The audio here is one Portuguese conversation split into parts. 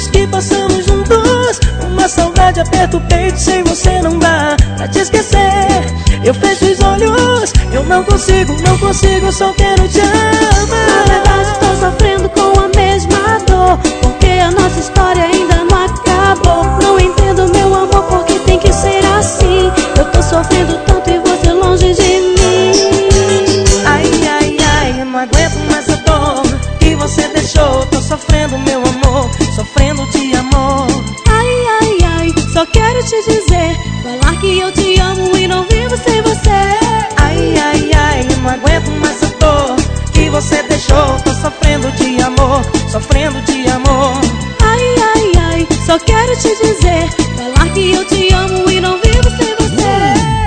momentos que passamos juntos. Uma saudade aperta o peito, sem você não dá pra te esquecer. Eu fecho os olhos, eu não consigo, só quero te amar. Na verdade tô sofrendo com a mesma dor, porque a nossa história ainda não acabou. Não entendo, meu amor, porque tem que ser assim. Eu tô sofrendo tanto e você longe de mim. Ai, ai, ai, eu não aguento mais a dor que você deixou. Tô sofrendo, meu amor, sofrendo de amor. Ai, ai, ai, só quero te dizer, falar que eu te amo e não vivo sem você. Ai, ai, ai, eu não aguento mais a dor que você deixou. Tô sofrendo de amor, sofrendo de amor. Ai, ai, ai, só quero te dizer, falar que eu te amo e não vivo sem você.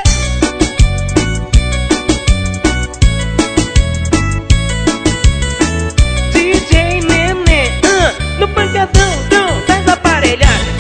DJ Nenê, no pancadão, faz aparelhada.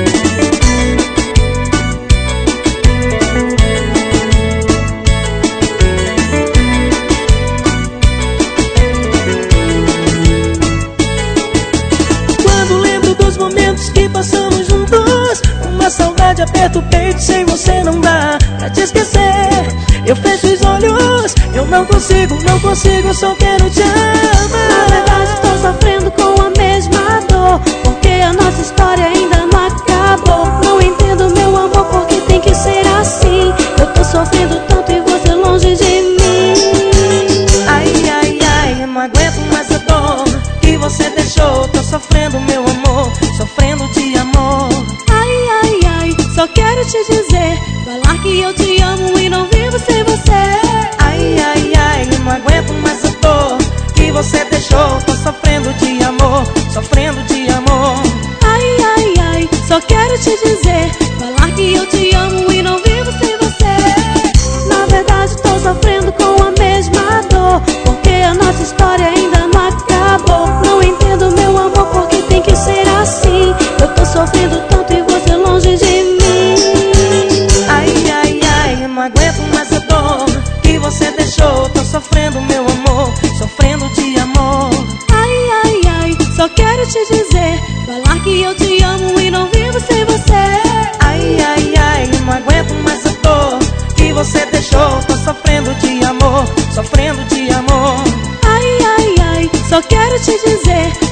Quando lembro dos momentos que passamos juntos, uma saudade aperta o peito, sem você não dá pra te esquecer. Eu fecho os olhos, eu não consigo, só quero te amar. Na verdade tô sofrendo com a mesma dor, porque a nossa história ainda não acabou. Não entendo, meu amor, porque tem que ser assim. Eu tô sofrendo tanto e você longe de mim. Ai, ai, ai, eu não aguento mais a dor que você deixou. Tô sofrendo, meu amor, sofrendo de amor. Ai, ai, ai, só quero te dizer, falar que eu te amo e não vivo sem você. Ai, ai, ai, eu não aguento mais a dor que você deixou. Tô sofrendo de amor, sofrendo de amor. Ai, ai, ai, só quero te dizer, falar que eu te amo e não vivo sem você. Na verdade tô sofrendo com a mesma dor, porque a nossa história ainda não acabou. Não entendo, meu amor, porque tem que ser assim. Eu tô sofrendo tanto e você longe de mim. Ai, ai, ai, eu não aguento mais a dor que você deixou. Tô sofrendo, meu amor, sofrendo de amor. Ai, ai, ai, só quero te dizer, falar que eu te amo e não vivo sem você. Ai, ai, ai, eu não aguento mais a dor que você deixou. Tô sofrendo de amor, sofrendo de amor. Ai, ai, ai, só quero te dizer,